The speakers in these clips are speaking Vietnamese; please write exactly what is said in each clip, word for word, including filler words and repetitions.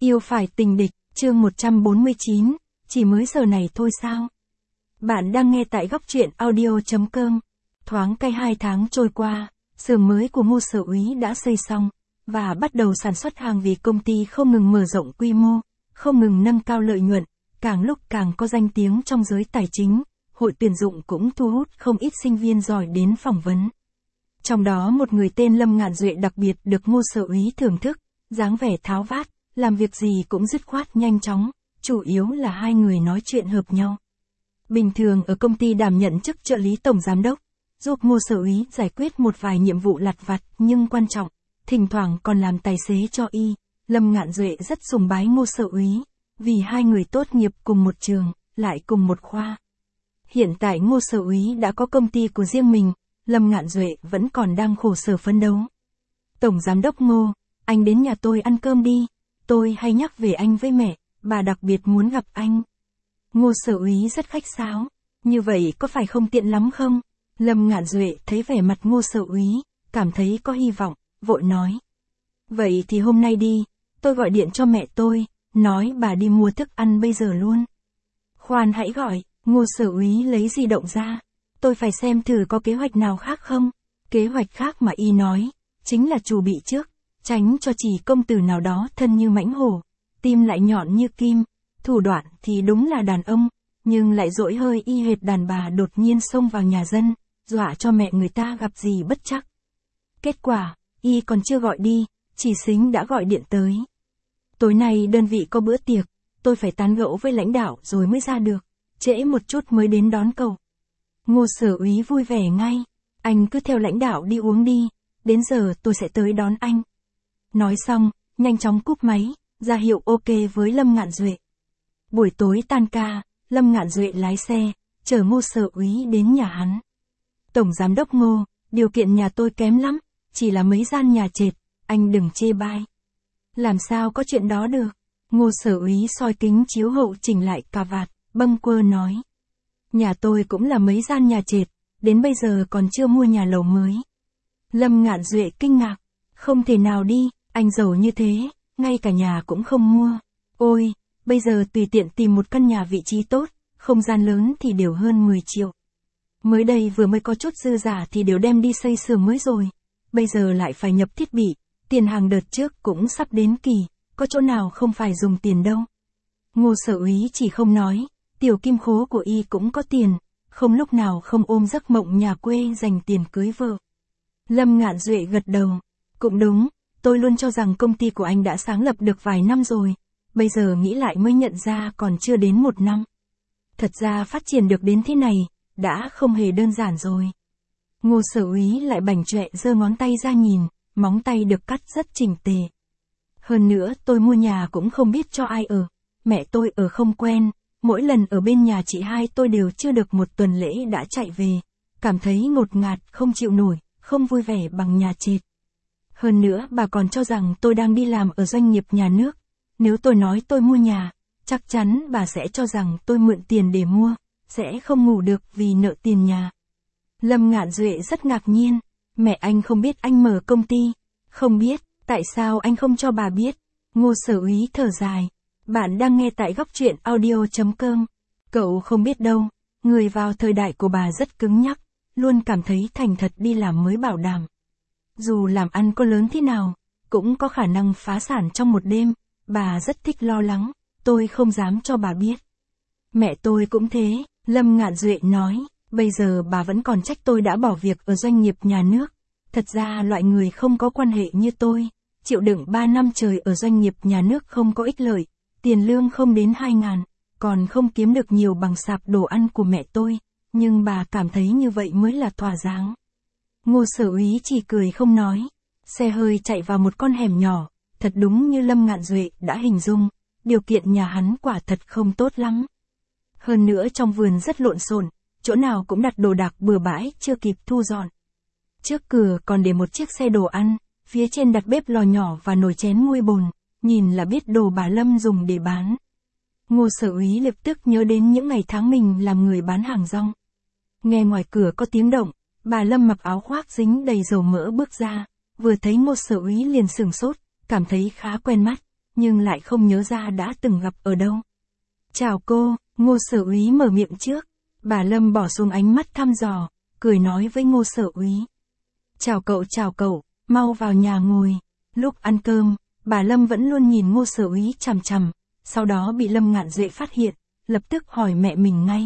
Yêu phải tình địch, chương một trăm bốn mươi chín, chỉ mới giờ này thôi sao? Bạn đang nghe tại góc truyện audio.com. Thoáng cái hai tháng trôi qua, xưởng mới của Ngô Sở Úy đã xây xong, và bắt đầu sản xuất hàng vì công ty không ngừng mở rộng quy mô, không ngừng nâng cao lợi nhuận, càng lúc càng có danh tiếng trong giới tài chính, hội tuyển dụng cũng thu hút không ít sinh viên giỏi đến phỏng vấn. Trong đó một người tên Lâm Ngạn Duệ đặc biệt được Ngô Sở Úy thưởng thức, dáng vẻ tháo vát, làm việc gì cũng dứt khoát nhanh chóng, chủ yếu là hai người nói chuyện hợp nhau. Bình thường ở công ty đảm nhận chức trợ lý tổng giám đốc, giúp Ngô Sở Úy giải quyết một vài nhiệm vụ lặt vặt nhưng quan trọng, thỉnh thoảng còn làm tài xế cho y. Lâm Ngạn Duệ rất sùng bái Ngô Sở Úy, vì hai người tốt nghiệp cùng một trường, lại cùng một khoa. Hiện tại Ngô Sở Úy đã có công ty của riêng mình, Lâm Ngạn Duệ vẫn còn đang khổ sở phấn đấu. Tổng giám đốc Ngô, anh đến nhà tôi ăn cơm đi, tôi hay nhắc về anh với mẹ, bà đặc biệt muốn gặp anh. Ngô Sở Úy rất khách sáo, như vậy có phải không tiện lắm không? Lâm Ngạn Duệ thấy vẻ mặt Ngô Sở Úy, cảm thấy có hy vọng, vội nói. Vậy thì hôm nay đi, tôi gọi điện cho mẹ tôi, nói bà đi mua thức ăn bây giờ luôn. Khoan hãy gọi, Ngô Sở Úy lấy di động ra. Tôi phải xem thử có kế hoạch nào khác không? Kế hoạch khác mà y nói, chính là chuẩn bị trước, tránh cho chỉ công tử nào đó thân như mãnh hổ, tim lại nhọn như kim, thủ đoạn thì đúng là đàn ông, nhưng lại dỗi hơi y hệt đàn bà đột nhiên xông vào nhà dân, dọa cho mẹ người ta gặp gì bất trắc. Kết quả, y còn chưa gọi đi, chỉ xính đã gọi điện tới. Tối nay đơn vị có bữa tiệc, tôi phải tán gẫu với lãnh đạo rồi mới ra được, trễ một chút mới đến đón cậu. Ngô Sở Úy vui vẻ ngay, anh cứ theo lãnh đạo đi uống đi, đến giờ tôi sẽ tới đón anh. Nói xong, nhanh chóng cúp máy, ra hiệu ok với Lâm Ngạn Duệ. Buổi tối tan ca, Lâm Ngạn Duệ lái xe, chở Ngô Sở Úy đến nhà hắn. Tổng giám đốc Ngô, điều kiện nhà tôi kém lắm, chỉ là mấy gian nhà trệt, anh đừng chê bai. Làm sao có chuyện đó được? Ngô Sở Úy soi kính chiếu hậu chỉnh lại cà vạt, bâng quơ nói. Nhà tôi cũng là mấy gian nhà trệt, đến bây giờ còn chưa mua nhà lầu mới. Lâm Ngạn Duệ kinh ngạc, không thể nào đi, anh giàu như thế, ngay cả nhà cũng không mua. Ôi, bây giờ tùy tiện tìm một căn nhà vị trí tốt, không gian lớn thì đều hơn mười triệu. Mới đây vừa mới có chút dư giả thì đều đem đi xây xưởng mới rồi. Bây giờ lại phải nhập thiết bị, tiền hàng đợt trước cũng sắp đến kỳ, có chỗ nào không phải dùng tiền đâu. Ngô Sở Úy chỉ không nói, tiểu kim khố của y cũng có tiền, không lúc nào không ôm giấc mộng nhà quê dành tiền cưới vợ. Lâm Ngạn Duệ gật đầu, cũng đúng, tôi luôn cho rằng công ty của anh đã sáng lập được vài năm rồi, bây giờ nghĩ lại mới nhận ra còn chưa đến một năm. Thật ra phát triển được đến thế này, đã không hề đơn giản rồi. Ngô Sở Úy lại bảnh trọe giơ ngón tay ra nhìn, móng tay được cắt rất chỉnh tề. Hơn nữa tôi mua nhà cũng không biết cho ai ở, mẹ tôi ở không quen, mỗi lần ở bên nhà chị hai tôi đều chưa được một tuần lễ đã chạy về, cảm thấy ngột ngạt không chịu nổi, không vui vẻ bằng nhà trệt. Hơn nữa bà còn cho rằng tôi đang đi làm ở doanh nghiệp nhà nước, nếu tôi nói tôi mua nhà, chắc chắn bà sẽ cho rằng tôi mượn tiền để mua, sẽ không ngủ được vì nợ tiền nhà. Lâm Ngạn Duệ rất ngạc nhiên, mẹ anh không biết anh mở công ty, không biết, tại sao anh không cho bà biết. Ngô Sở Úy thở dài, bạn đang nghe tại góc truyện audio.com. Cậu không biết đâu, người vào thời đại của bà rất cứng nhắc, luôn cảm thấy thành thật đi làm mới bảo đảm. Dù làm ăn có lớn thế nào, cũng có khả năng phá sản trong một đêm, bà rất thích lo lắng, tôi không dám cho bà biết. Mẹ tôi cũng thế, Lâm Ngạn Duệ nói, bây giờ bà vẫn còn trách tôi đã bỏ việc ở doanh nghiệp nhà nước. Thật ra loại người không có quan hệ như tôi, chịu đựng ba năm trời ở doanh nghiệp nhà nước không có ích lợi, tiền lương không đến hai ngàn, còn không kiếm được nhiều bằng sạp đồ ăn của mẹ tôi, nhưng bà cảm thấy như vậy mới là thỏa đáng. Ngô Sở Úy chỉ cười không nói, xe hơi chạy vào một con hẻm nhỏ, thật đúng như Lâm Ngạn Duệ đã hình dung, điều kiện nhà hắn quả thật không tốt lắm. Hơn nữa trong vườn rất lộn xộn, chỗ nào cũng đặt đồ đạc bừa bãi chưa kịp thu dọn. Trước cửa còn để một chiếc xe đồ ăn, phía trên đặt bếp lò nhỏ và nồi chén nguôi bồn, nhìn là biết đồ bà Lâm dùng để bán. Ngô Sở Úy lập tức nhớ đến những ngày tháng mình làm người bán hàng rong. Nghe ngoài cửa có tiếng động, bà Lâm mặc áo khoác dính đầy dầu mỡ bước ra, vừa thấy Ngô Sở Úy liền sửng sốt, cảm thấy khá quen mắt, nhưng lại không nhớ ra đã từng gặp ở đâu. Chào cô, Ngô Sở Úy mở miệng trước. Bà Lâm bỏ xuống ánh mắt thăm dò, cười nói với Ngô Sở Úy. Chào cậu chào cậu, mau vào nhà ngồi. Lúc ăn cơm, bà Lâm vẫn luôn nhìn Ngô Sở Úy chằm chằm, sau đó bị Lâm Ngạn Duệ phát hiện, lập tức hỏi mẹ mình ngay.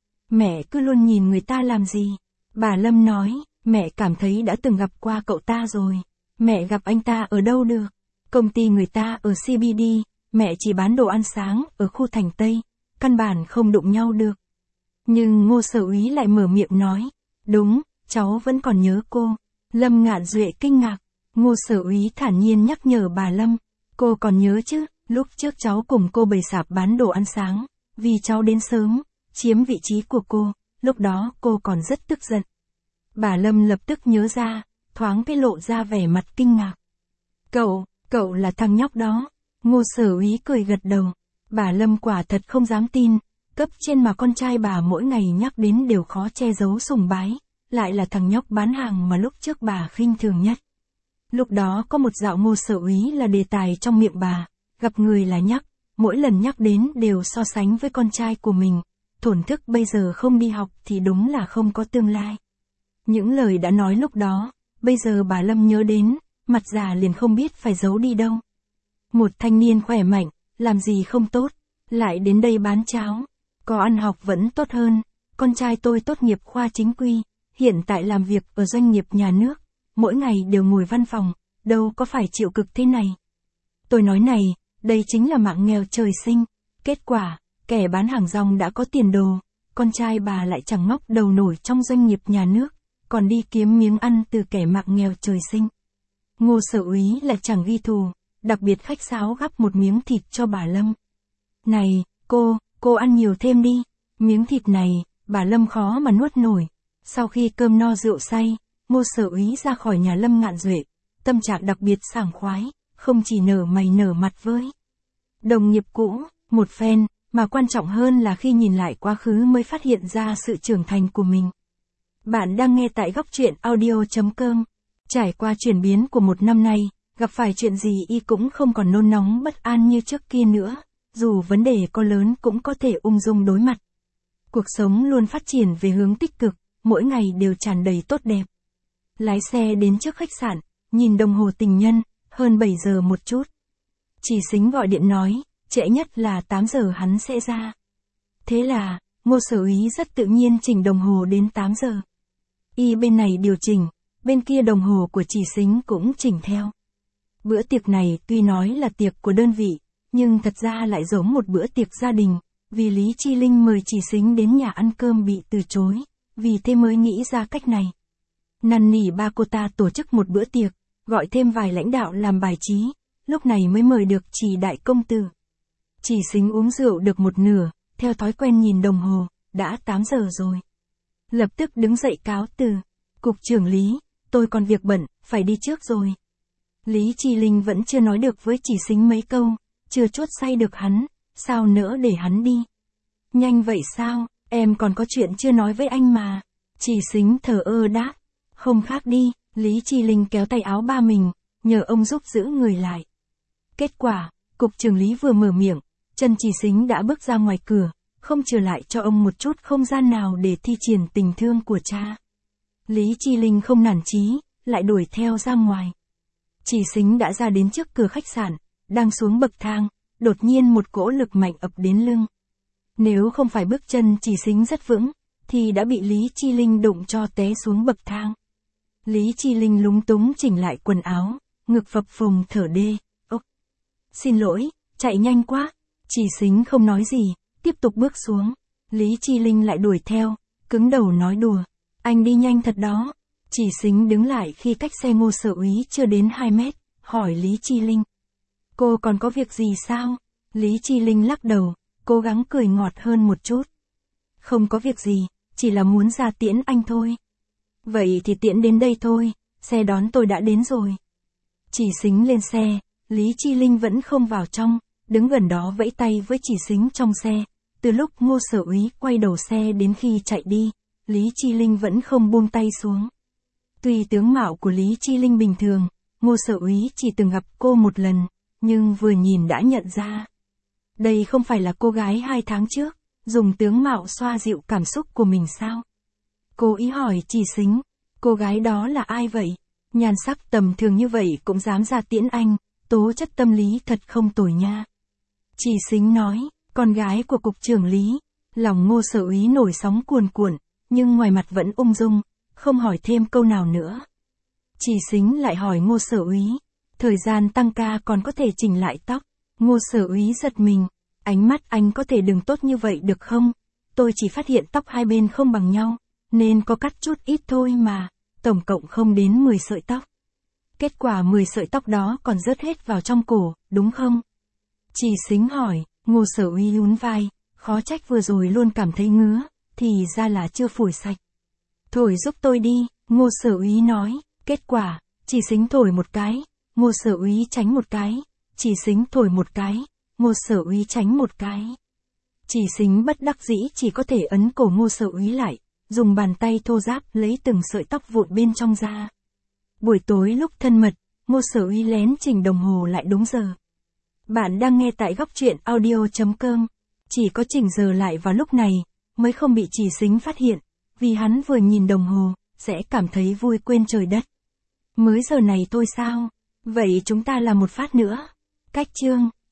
Mẹ cứ luôn nhìn người ta làm gì? Bà Lâm nói, mẹ cảm thấy đã từng gặp qua cậu ta rồi. Mẹ gặp anh ta ở đâu được? Công ty người ta ở xê bê đê, mẹ chỉ bán đồ ăn sáng ở khu thành Tây, căn bản không đụng nhau được. Nhưng Ngô Sở Úy lại mở miệng nói, đúng, cháu vẫn còn nhớ cô. Lâm Ngạn Duệ kinh ngạc, Ngô Sở Úy thản nhiên nhắc nhở bà Lâm, cô còn nhớ chứ, lúc trước cháu cùng cô bày sạp bán đồ ăn sáng, vì cháu đến sớm, chiếm vị trí của cô, lúc đó cô còn rất tức giận. Bà Lâm lập tức nhớ ra, thoáng cái lộ ra vẻ mặt kinh ngạc. Cậu, cậu là thằng nhóc đó. Ngô Sở Úy cười gật đầu. Bà Lâm quả thật không dám tin, cấp trên mà con trai bà mỗi ngày nhắc đến đều khó che giấu sùng bái, lại là thằng nhóc bán hàng mà lúc trước bà khinh thường nhất. Lúc đó có một dạo Ngô Sở Úy là đề tài trong miệng bà, gặp người là nhắc, mỗi lần nhắc đến đều so sánh với con trai của mình, thổn thức bây giờ không đi học thì đúng là không có tương lai. Những lời đã nói lúc đó, bây giờ bà Lâm nhớ đến, mặt già liền không biết phải giấu đi đâu. Một thanh niên khỏe mạnh, làm gì không tốt, lại đến đây bán cháo, có ăn học vẫn tốt hơn, con trai tôi tốt nghiệp khoa chính quy, hiện tại làm việc ở doanh nghiệp nhà nước, mỗi ngày đều ngồi văn phòng, đâu có phải chịu cực thế này. Tôi nói này, đây chính là mạng nghèo trời sinh, kết quả, kẻ bán hàng rong đã có tiền đồ, con trai bà lại chẳng ngóc đầu nổi trong doanh nghiệp nhà nước, còn đi kiếm miếng ăn từ kẻ mạng nghèo trời sinh. Ngô Sở Úy lại chẳng ghi thù, đặc biệt khách sáo gắp một miếng thịt cho bà Lâm. Này, cô, cô ăn nhiều thêm đi, miếng thịt này, bà Lâm khó mà nuốt nổi. Sau khi cơm no rượu say, Ngô Sở Úy ra khỏi nhà Lâm Ngạn Duệ, tâm trạng đặc biệt sảng khoái, không chỉ nở mày nở mặt với đồng nghiệp cũ, một phen, mà quan trọng hơn là khi nhìn lại quá khứ mới phát hiện ra sự trưởng thành của mình. Bạn đang nghe tại góc truyện audio chấm com. Trải qua chuyển biến của một năm nay, gặp phải chuyện gì y cũng không còn nôn nóng bất an như trước kia nữa, dù vấn đề có lớn cũng có thể ung dung đối mặt. Cuộc sống luôn phát triển về hướng tích cực, mỗi ngày đều tràn đầy tốt đẹp. Lái xe đến trước khách sạn, nhìn đồng hồ tình nhân, hơn bảy giờ một chút. Chỉ Sính gọi điện nói, trễ nhất là tám giờ hắn sẽ ra. Thế là, Ngô Sở Úy rất tự nhiên chỉnh đồng hồ đến tám giờ. Y bên này điều chỉnh, bên kia đồng hồ của Chỉ Sính cũng chỉnh theo. Bữa tiệc này tuy nói là tiệc của đơn vị, nhưng thật ra lại giống một bữa tiệc gia đình, vì Lý Chi Linh mời Chỉ Sính đến nhà ăn cơm bị từ chối, vì thế mới nghĩ ra cách này. Năn nỉ ba cô ta tổ chức một bữa tiệc, gọi thêm vài lãnh đạo làm bài trí, lúc này mới mời được Chỉ đại công tử. Chỉ Sính uống rượu được một nửa, theo thói quen nhìn đồng hồ, đã tám giờ rồi. Lập tức đứng dậy cáo từ, cục trưởng Lý, tôi còn việc bận, phải đi trước rồi. Lý Chi Linh vẫn chưa nói được với Chỉ Sính mấy câu, chưa chuốt say được hắn, sao nỡ để hắn đi. Nhanh vậy sao, em còn có chuyện chưa nói với anh mà. Chỉ Sính thờ ơ đáp, không khác đi. Lý Chi Linh kéo tay áo ba mình, nhờ ông giúp giữ người lại. Kết quả, cục trưởng Lý vừa mở miệng, chân Chỉ Sính đã bước ra ngoài cửa, không trở lại cho ông một chút không gian nào để thi triển tình thương của cha. Lý Chi Linh không nản chí, lại đuổi theo ra ngoài. Chỉ Sính đã ra đến trước cửa khách sạn, đang xuống bậc thang, đột nhiên một cỗ lực mạnh ập đến lưng. Nếu không phải bước chân Chỉ Sính rất vững, thì đã bị Lý Chi Linh đụng cho té xuống bậc thang. Lý Chi Linh lúng túng chỉnh lại quần áo, ngực phập phồng thở đê. Ốc! Xin lỗi, chạy nhanh quá. Chỉ Sính không nói gì, tiếp tục bước xuống. Lý Chi Linh lại đuổi theo, cứng đầu nói đùa. Anh đi nhanh thật đó. Chỉ Sính đứng lại khi cách xe Ngô Sở Úy chưa đến hai mét, hỏi Lý Chi Linh. Cô còn có việc gì sao? Lý Chi Linh lắc đầu, cố gắng cười ngọt hơn một chút. Không có việc gì, chỉ là muốn ra tiễn anh thôi. Vậy thì tiễn đến đây thôi, xe đón tôi đã đến rồi. Chỉ Sính lên xe, Lý Chi Linh vẫn không vào trong, đứng gần đó vẫy tay với Chỉ Sính trong xe. Từ lúc Ngô Sở Úy quay đầu xe đến khi chạy đi, Lý Chi Linh vẫn không buông tay xuống. Tuy tướng mạo của Lý Chi Linh bình thường, Ngô Sở Úy chỉ từng gặp cô một lần, nhưng vừa nhìn đã nhận ra. Đây không phải là cô gái hai tháng trước, dùng tướng mạo xoa dịu cảm xúc của mình sao? Cô ý hỏi Chỉ Sính, cô gái đó là ai vậy? Nhan sắc tầm thường như vậy cũng dám ra tiễn anh, tố chất tâm lý thật không tồi nha. Chỉ Sính nói, con gái của cục trưởng Lý. Lòng Ngô Sở Úy nổi sóng cuồn cuộn, nhưng ngoài mặt vẫn ung dung, không hỏi thêm câu nào nữa. Chỉ Sính lại hỏi Ngô Sở Úy, thời gian tăng ca còn có thể chỉnh lại tóc. Ngô Sở Úy giật mình, ánh mắt anh có thể đừng tốt như vậy được không? Tôi chỉ phát hiện tóc hai bên không bằng nhau, nên có cắt chút ít thôi mà, tổng cộng không đến mười sợi tóc. Kết quả mười sợi tóc đó còn rớt hết vào trong cổ, đúng không? Chỉ Sính hỏi, Ngô Sở Úy nhún vai, khó trách vừa rồi luôn cảm thấy ngứa, thì ra là chưa phủi sạch. Thổi giúp tôi đi, Ngô Sở Úy nói, kết quả, Chỉ Sính thổi một cái, Ngô Sở Úy tránh một cái, Chỉ Sính thổi một cái, Ngô Sở Úy tránh một cái. Chỉ Sính bất đắc dĩ chỉ có thể ấn cổ Ngô Sở Úy lại, dùng bàn tay thô ráp lấy từng sợi tóc vụn bên trong ra. Buổi tối lúc thân mật, Ngô Sở Úy lén chỉnh đồng hồ lại đúng giờ. Bạn đang nghe tại góc truyện audio.com. Chỉ có chỉnh giờ lại vào lúc này, mới không bị Chỉ Sính phát hiện, vì hắn vừa nhìn đồng hồ, sẽ cảm thấy vui quên trời đất. Mới giờ này thôi sao? Vậy chúng ta làm một phát nữa. Cách chương.